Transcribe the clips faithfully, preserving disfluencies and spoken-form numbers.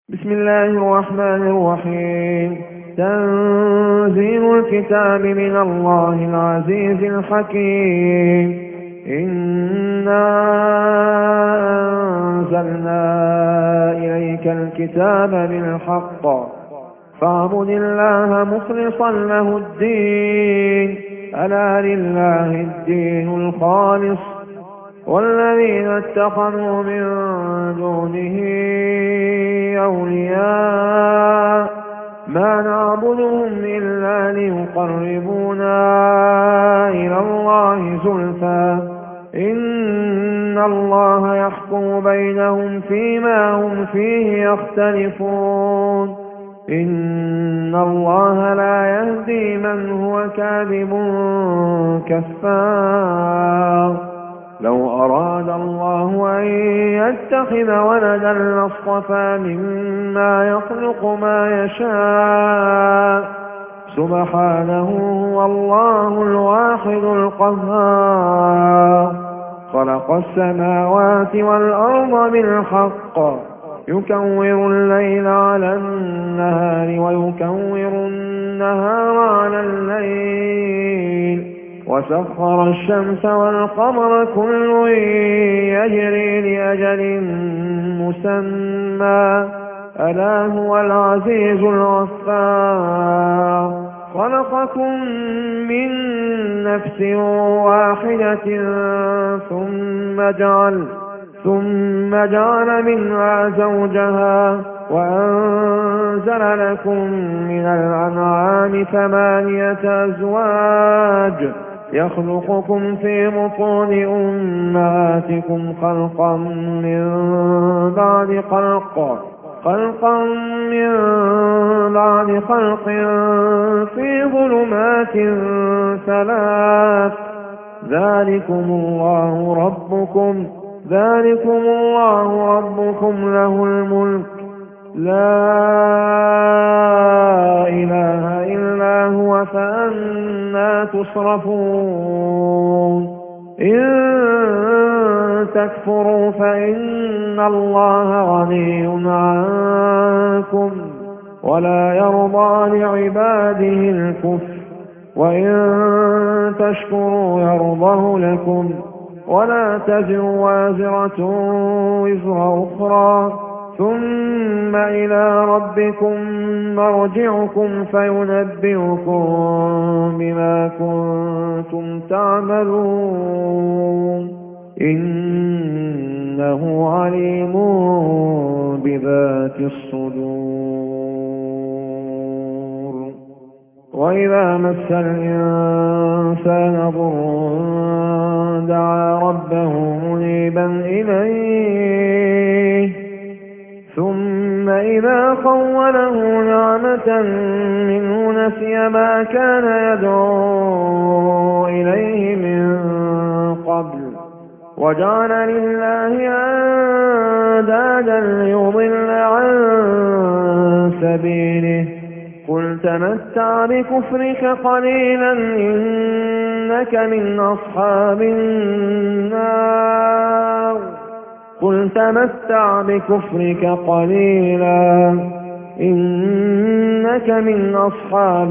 بسم الله الرحمن الرحيم. تنزيل الكتاب من الله العزيز الحكيم. إنا أنزلنا إليك الكتاب بالحق فاعبد الله مخلصا له الدين، ألا لله الدين الخالص، والذين اتخذوا من دونه أولياء ما نعبدهم إلا ليقربونا إلى الله زلفى إن الله يحكم بينهم فيما هم فيه يختلفون. إن الله لا يهدي من هو كاذب كفار. لو أراد الله أن يتخذ ولدا لاصطفى مما يخلق ما يشاء، سبحانه والله الواحد القهار. خلق السماوات والأرض بالحق يكور الليل على النهار ويكور النهار على الليل، وسخر الشمس والقمر كل يجري لأجل مسمى، ألا هو العزيز الغفار. خلقكم من نفس واحدة ثم جعل ثم جعل منها زوجها وأنزل لكم من الأنعام ثمانية أزواج يخلقكم في بطون أمهاتكم خلقا من بعد خلق خلقا من بعد خلق في ظلمات ثلاث. ذلكم الله ربكم ذلكم الله ربكم له الملك، لا إله إلا هو، فأنى تصرفون. إن تكفروا فإن الله غني عنكم ولا يرضى لعباده الكفر، وإن تشكروا يرضه لكم ولا تزر وازرة وزر أخرى، ثم إلى ربكم مرجعكم فينبئكم بما كنتم تعملون، إنه عليم بذات الصدور. وإذا مس الإنسان ضر دعا ربه منيبا إليه، ثم إذا خوله نعمة منه نسي ما كان يدعو إليه من قبل وجعل لله أندادا ليضل عن سبيله. قل تمتع بكفرك قليلا إنك من أصحاب النار قل تمتع بكفرك قليلا إنك من أصحاب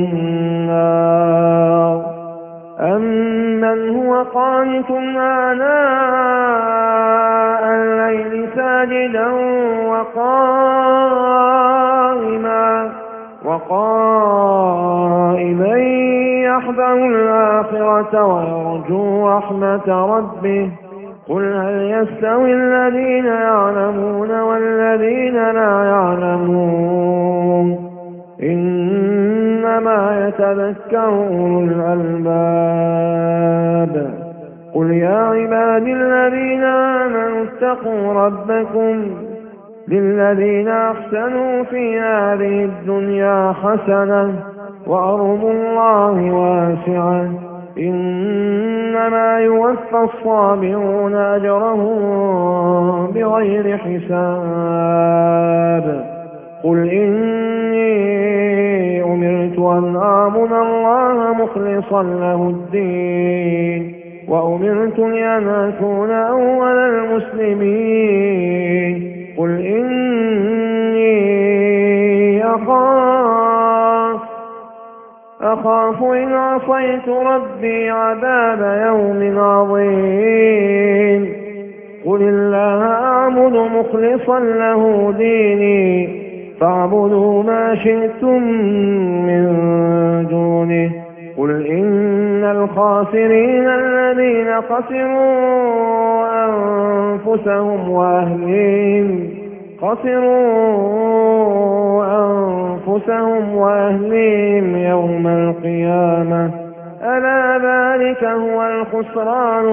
النار. أمن هو قانت آناء الليل ساجدا وقائما وقائما يحذر الآخرة ويرجو رحمة ربه. قل هل يستوي الذين يعلمون والذين لا يعلمون، إنما يتذكر أولو الألباب. قل يا عبادي الذين آمنوا اتقوا ربكم للذين أحسنوا في هذه الدنيا حسنة وأرض الله واسعة، إنما يوفى الصابرون أجرهم بغير حساب. قل إني أمرت أن أعبد الله مخلصا له الدين وأمرت لأن أكون أول المسلمين. قل إني وأخاف إن عصيت ربي عذاب يوم عظيم قل الله أعبد مخلصا له ديني فاعبدوا ما شئتم من دونه قل إن الخاسرين الذين خسروا أنفسهم وأهليهم خسروا أنفسهم وأهليهم يوم القيامة ألا ذلك هو الخسران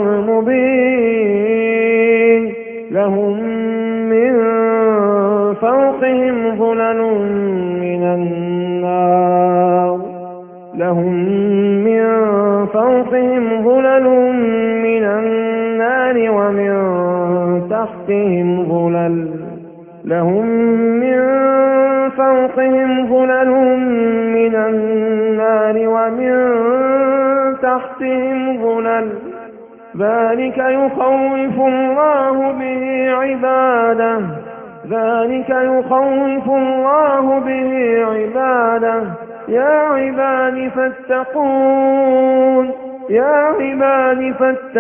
المبين لهم من فوقهم ظلل من النار لهم من فوقهم ظلل من النار ومن تحتهم ظلل لهم من فوقهم ظلل من النار ومن تحتهم ظلل ذلك يخوف الله به عباده ذلك يخوف الله به عباده يا عباد فاتقون يا عباد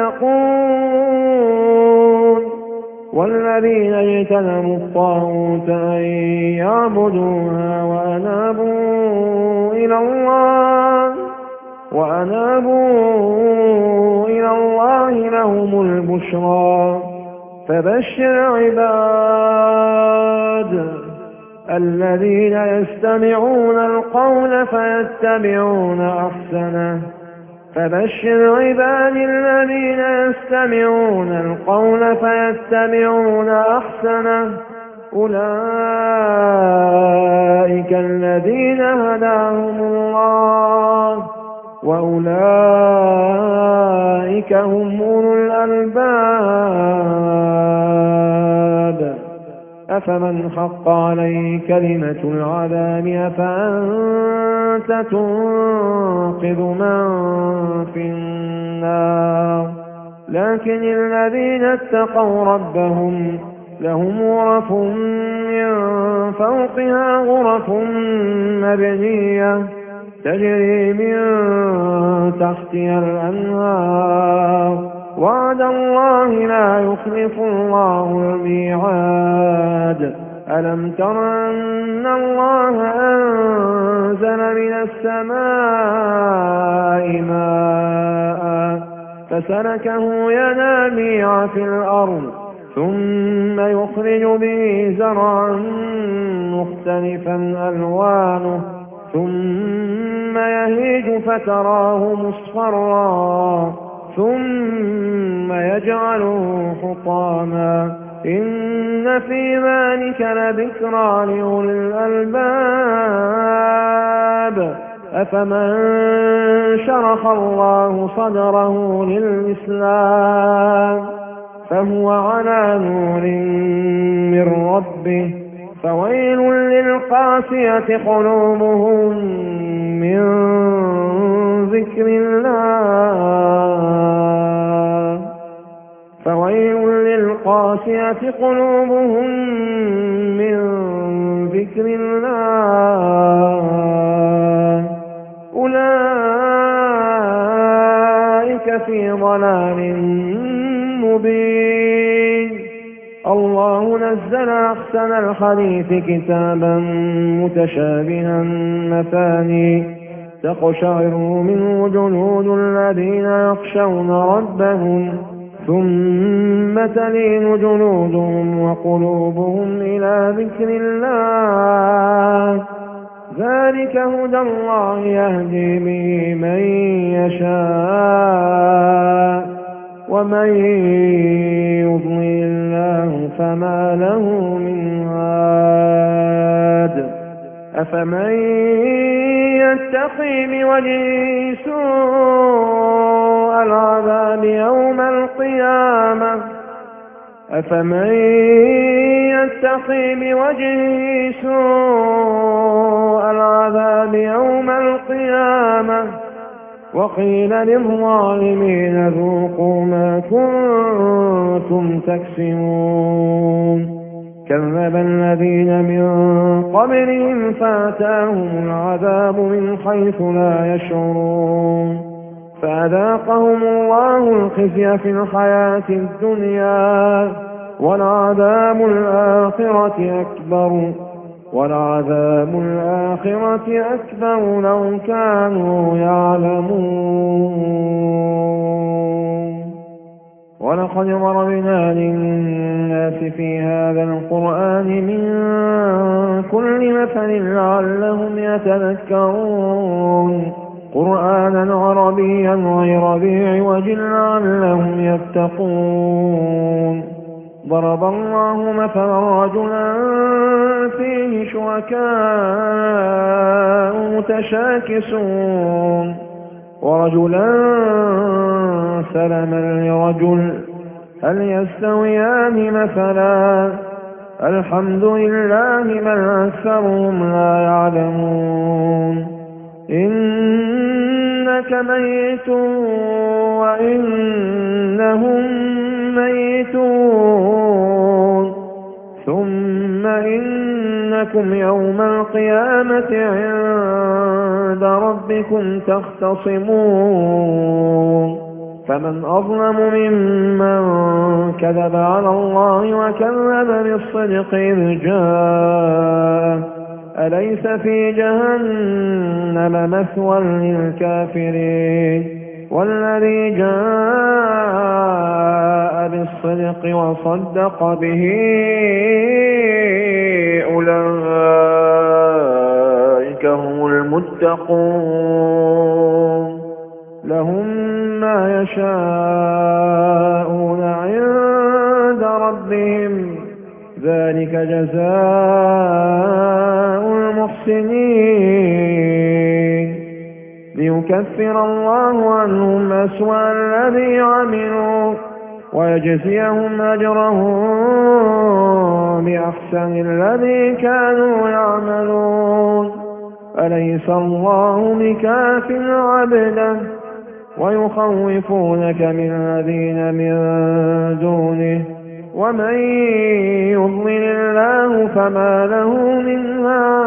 فاتقون والذين اجتنبوا الطاغوت أن يعبدوها وأنابوا إلى الله وأنابوا إلى الله لهم البشرى فبشر عباد الذين يستمعون القول فيتبعون أحسنه فبشر عباد الذين يستمعون القول فيتبعون أحسنه أولئك الذين هداهم الله وأولئك هم أولو الألباب أفمن حق عليه كلمة العذاب أفأنت تنقذ من في النار لكن الذين اتقوا ربهم لهم غرف من فوقها غرف مبنية تجري من تحتها الأنهار وعد الله لا يخلف الله الميعاد ألم تر أن الله أنزل من السماء ماء فسلكه ينابيع في الأرض ثم يخرج به زرعا مختلفا ألوانه ثم يهيج فتراه مصفرا ثم يجعله حطاما إن في ذلك لذكرى لأولي الألباب أفمن شرح الله صدره للإسلام فهو على نور من ربه فويل للقاسية قلوبهم من ذكر الله فويل للقاسية قلوبهم من ذكر الله أولئك في ضلال مبين الله نزل أحسن الحديث كتابا متشابها مثاني تقشعر منه جلود الذين يخشون ربهم ثم تلين جلودهم وقلوبهم إلى ذكر الله ذلك هدى الله يهدي به من يشاء ومن يضلل الله فما له من هاد أفمن يتقي بوجهه سوء العذاب يوم القيامة أفمن يتقي بوجهه سوء العذاب يوم القيامة وقيل للظالمين ذوقوا ما كنتم تكسبون كذب الذين من قبلهم فأتاهم العذاب من حيث لا يشعرون فأذاقهم الله الخزي في الحياة الدنيا ولعذاب الآخرة أكبر ولعذاب الآخرة أكبر لو كانوا يعلمون. ولقد ضربنا للناس في هذا القرآن من كل مثل لعلهم يتذكرون قرآنا عربيا غير ذي عوج لعلهم يتقون. ضرب الله مثلا رجلا فيه شركاء متشاكسون ورجلا سلما لرجل هل يستويان مثلا الحمد لله بل أكثرهم لا يعلمون. إنك ميت وإنهم ميتون ثم إنكم يوم القيامة عند ربكم تختصمون. فمن أظلم ممن كذب على الله وكذب بالصدق إذ جاء أليس في جهنم مثوى للكافرين والذي جاء بالصدق وصدق به أولئك هم المتقون لهم ما يشاءون عند ربهم ذلك جزاء المحسنين ليكفر الله عنهم أسوأ الذي عملوا ويجزيهم أجرهم بأحسن الذي كانوا يعملون. أليس الله بكاف عبده ويخوفونك من الذين من دونه ومن يضلل الله فما له من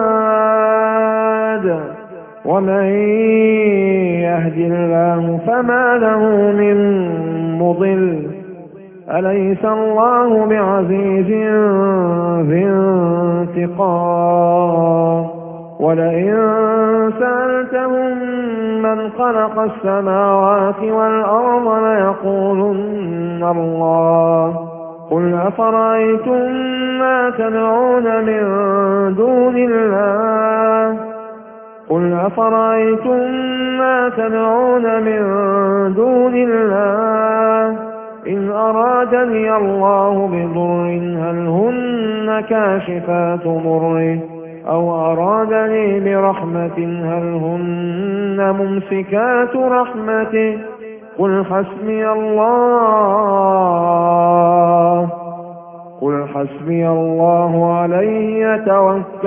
هاد ومن يهد الله فما له من مضل. أليس الله بعزيز ذي انتقام. ولئن سألتهم من خلق السماوات والأرض ليقولن الله قل أفرأيتم ما تدعون من دون الله قل أفرأيتم ما تدعون من دون الله إن أرادني الله بضر هل هن كاشفات ضره أو أرادني برحمة هل هن ممسكات رحمته قل حسبي الله قل حسبي الله عليه يتوكل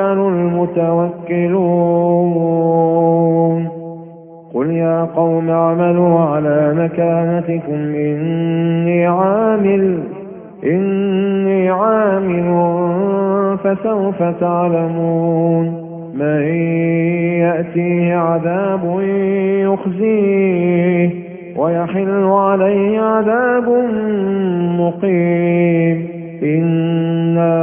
المتوكلون. قل يا قوم اعملوا على مكانتكم إني عامل إني عامل فسوف تعلمون من يأتيه عذاب يخزيه ويحل عليه عذاب مقيم. إنا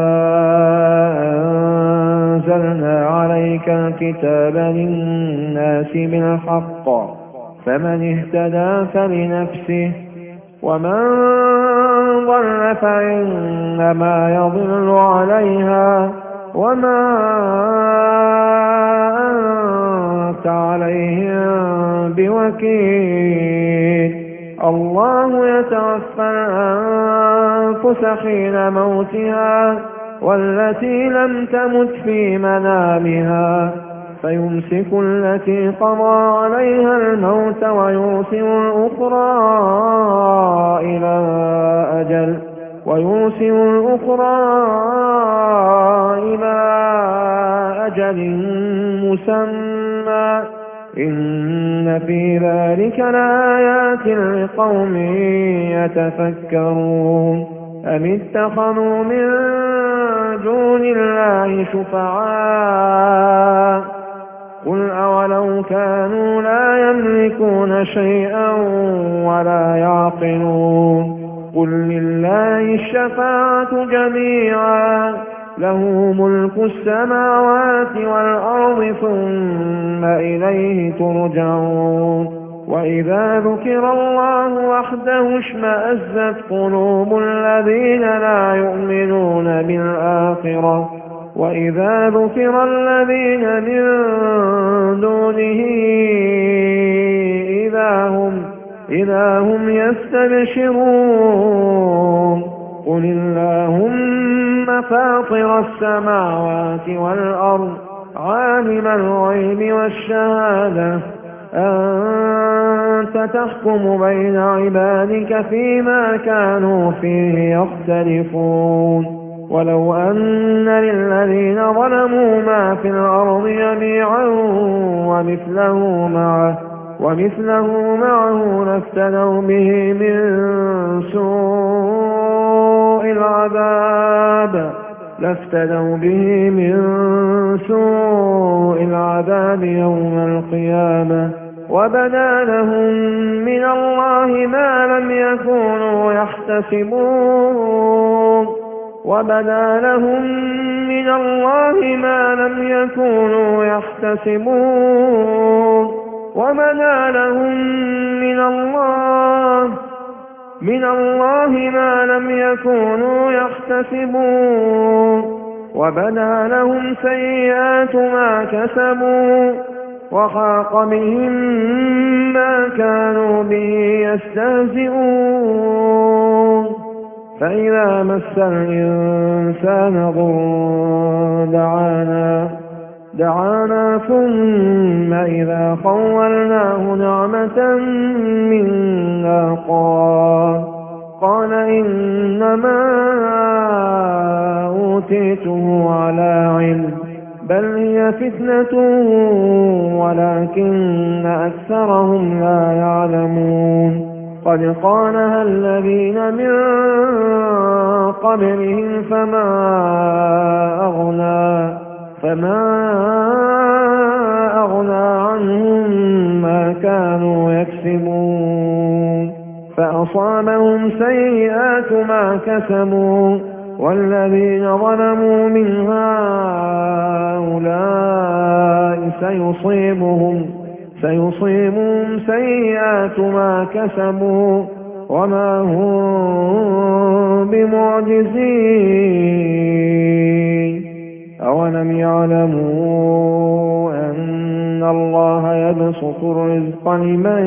أنزلنا عليك الكتاب للناس بالحق فمن اهتدى فلنفسه ومن ضل فإنما يضل عليها وما أنت عليهم بوكيل. الله يتوفى الأنفس حين موتها والتي لم تمت في منامها فيمسك التي قضى عليها الموت ويرسل الأخرى إلى أجل ويرسل الأخرى إلى أجل مسمى إن في ذلك لآيات لقوم يتفكرون. أم اتخذوا من دون الله شفعاء قل أولو كانوا لا يملكون شيئا ولا يعقلون قل لله الشفاعة جميعا له ملك السماوات والأرض ثم إليه ترجعون وإذا ذكر الله وحده اشمأزت قلوب الذين لا يؤمنون بالآخرة وإذا ذكر الذين من دونه إذا هم, إذا هم يستبشرون قل اللهم فاطر السماوات والأرض عالم الغيب والشهادة أنت تحكم بين عبادك فيما كانوا فيه يختلفون ولو أن للذين ظلموا ما في الأرض جميعا ومثله معه ومثله معه لافتدوا به من سوء العذاب لافتدوا به من سوء العذاب يوم القيامة وبدا لهم من الله ما لم يكونوا يحتسبون وبدا لهم من الله ما لم يكونوا يحتسبون وبدا لهم من الله من الله ما لم يكونوا يحتسبون وبدا لهم سيئات ما كسبوا وحاق بهم ما كانوا به يستهزئون فإذا مس الإنسان ضر دعانا دعانا ثم إذا خولناه نعمة منا قال قال إنما أوتيته على علم بل هي فتنة ولكن أكثرهم لا يعلمون قد قالها الذين من قبلهم فما أغنى فما أغنى عنهم ما كانوا يكسبون فأصابهم سيئات ما كسبوا والذين ظلموا من هؤلاء سيصيبهم سيصيبهم سيئات ما كسبوا وما هم بمعجزين أولم يعلموا أن الله يبسط الرزق لمن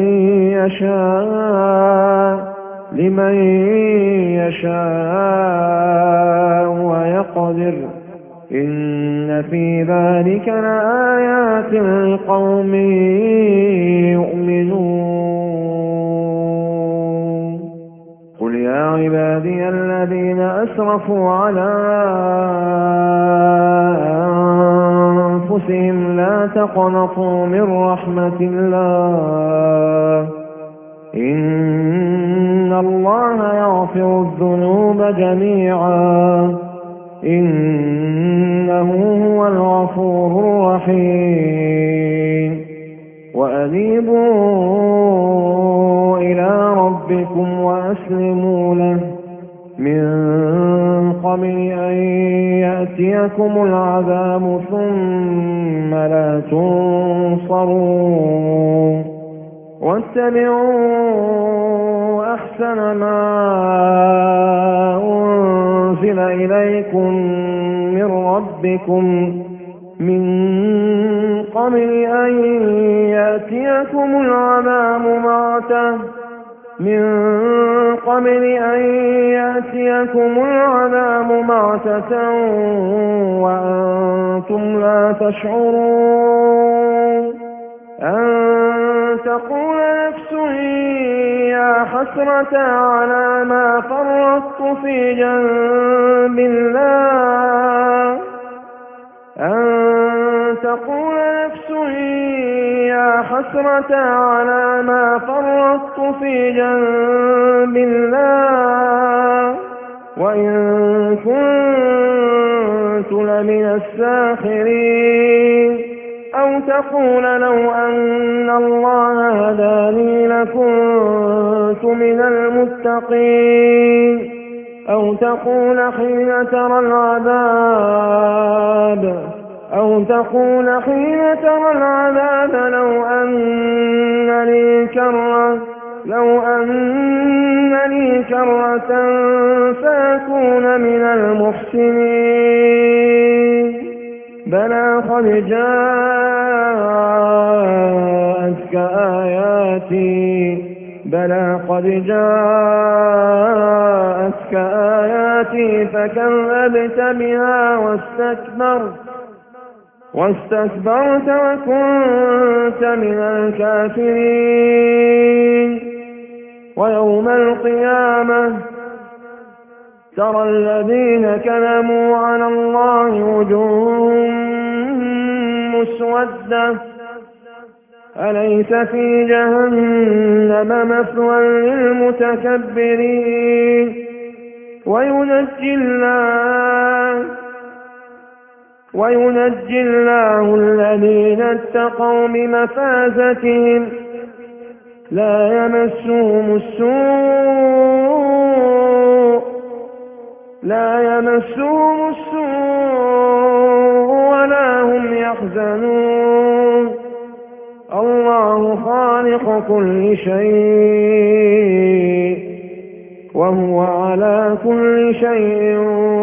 يشاء لمن يشاء ويقدر إن في ذلك لآيات لقوم يؤمنون قل يا عبادي الذين أسرفوا على أنفسهم لا تقنطوا من رحمة الله إن الله يغفر الذنوب جميعا إنه هو الغفور الرحيم وأنيبوا إلى ربكم وأسلموا له من قبل أن يأتيكم العذاب ثم لا تنصرون واتبعوا أحسن ما أنزل إليكم من ربكم من قبل أن يأتيكم العذاب بغتة من قبل أن يأتيكم العذاب بغتة وأنتم لا تشعرون أن تقول نفس يا حسرة على ما فرطت في جنب الله أن تقول نفس يا حسرة على ما فرطت في جنب الله وإن كنت لمن الساخرين أو تقول لو أن الله هداني لكنت من المتقين أو تقول حين ترى العذاب أو تقول حين ترى العذاب لو أن لي كرة لو أن لي كرة فأكون من المحسنين بلى قد جاءتك آياتي بلى قد جاءتك آياتي فكذبت بها واستكبرت واستكبرت وكنت من الكافرين ويوم القيامة ترى الذين كذبوا على الله وجوههم مسودة أليس في جهنم مثوى للمتكبرين وينجي الله وينجي الله الذين اتقوا بمفازتهم لا يمسهم السوء لا يمسهم السوء ولا هم يحزنون الله خالق كل شيء وهو على كل شيء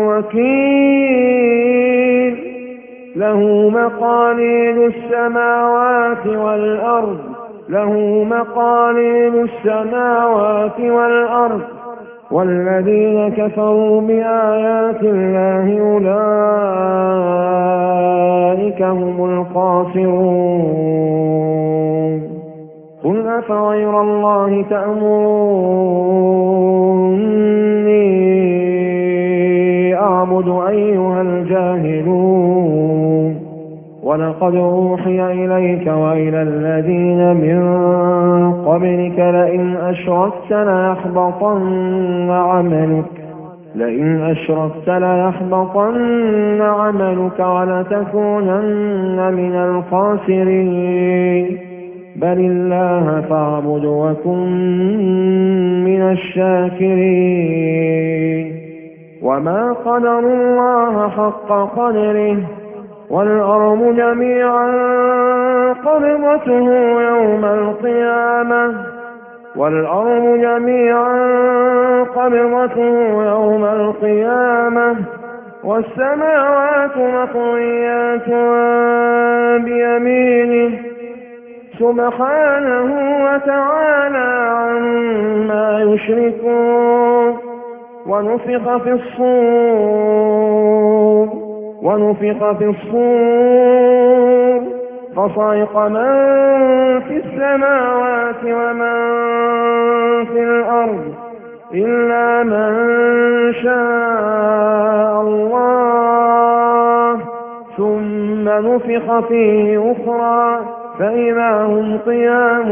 وكيل له مقاليد السماوات والأرض له مقاليد السماوات والأرض والذين كفروا بآيات الله أولئك هم الخاسرون قل أفغير الله تأمروني أعبد أيها الجاهلون ولقد أوحي إليك وإلى الذين من قبلك لئن أشركت ليحبطن عملك لئن أشركت ليحبطن عملك ولتكونن من الخاسرين بل الله فاعبد وكن من الشاكرين وما قدر الله حق قدره والأرض جميعا قبضته يوم القيامة والأرض جميعا قبضته يوم القيامة والسماوات مطويات بيمينه سبحانه وتعالى عما يشركون ونفخ في الصور ونفخ في الصور فصعق من في السماوات ومن في الأرض إلا من شاء الله ثم نفخ فيه أخرى فإذا هم قيام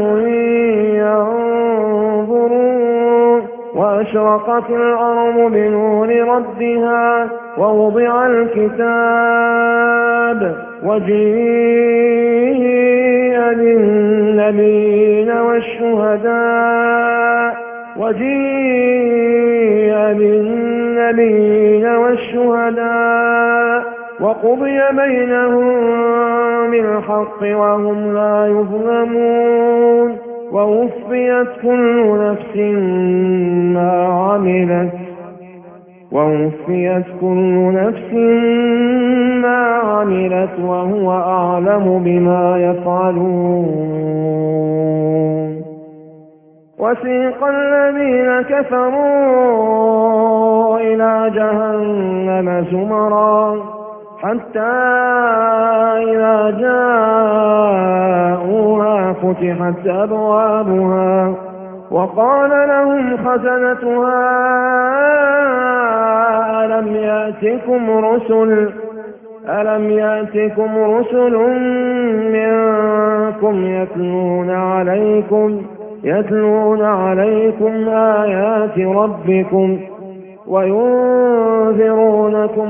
ينظرون وأشرقت الأرض بنور ربها ووضع الكتاب وجيء بالنبيين والشهداء وجيء بالنبيين والشهداء وقضي بينهم بالحق وهم لا يظلمون ووفيت كل نفس ما عملت ووفيت كل نفس ما عملت وهو أعلم بما يفعلون وسيق الذين كفروا إلى جهنم زمرا حتى إذا جاءوها فتحت أبوابها وقال لهم خزنتها ألم يأتكم رسل ألم يأتكم رسل منكم يتلون عليكم يتلون عليكم آيات ربكم وينذرونكم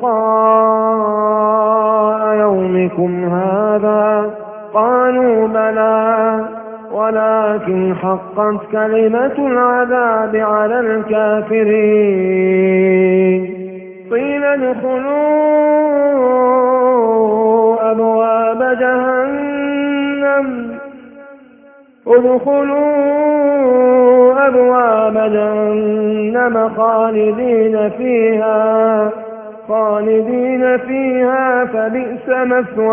لقاء يومكم هذا قالوا بلى ولكن حقت كلمة العذاب على الكافرين قيل ادخلوا أبواب جهنم ادخلوا أبواب جهنم خالدين فيها خالدين فيها فبئس مثوى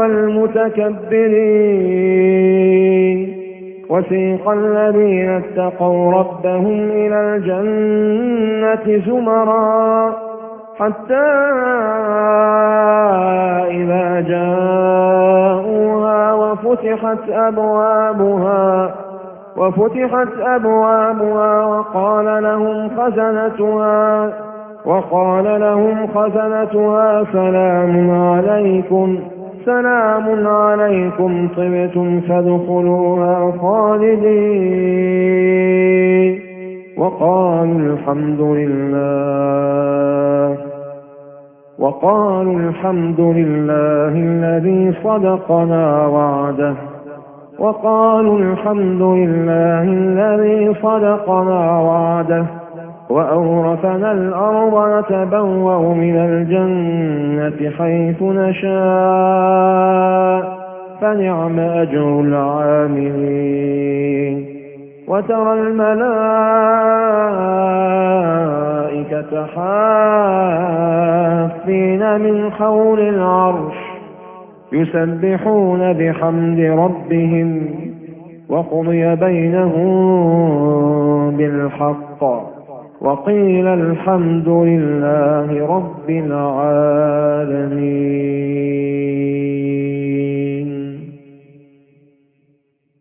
المتكبرين وسيق الذين اتقوا ربهم إلى الجنة زمرا حتى إذا جاءوها وفتحت أبوابها وفتحت أبوابها وقال لهم خزنتها وقال لهم خزنتها سلام عليكم سلام عليكم طبتم فادخلوها خالدين وقالوا الحمد لله وقالوا الحمد لله الذي صدقنا وعده وقالوا الحمد لله الذي صدقنا وعده وأورثنا الأرض نتبوأ من الجنة حيث نشاء فنعم أجر العاملين وترى الملائكة حافين من حول العرش يسبحون بحمد ربهم وقضي بينهم بالحق وقيل الحمد لله رب العالمين.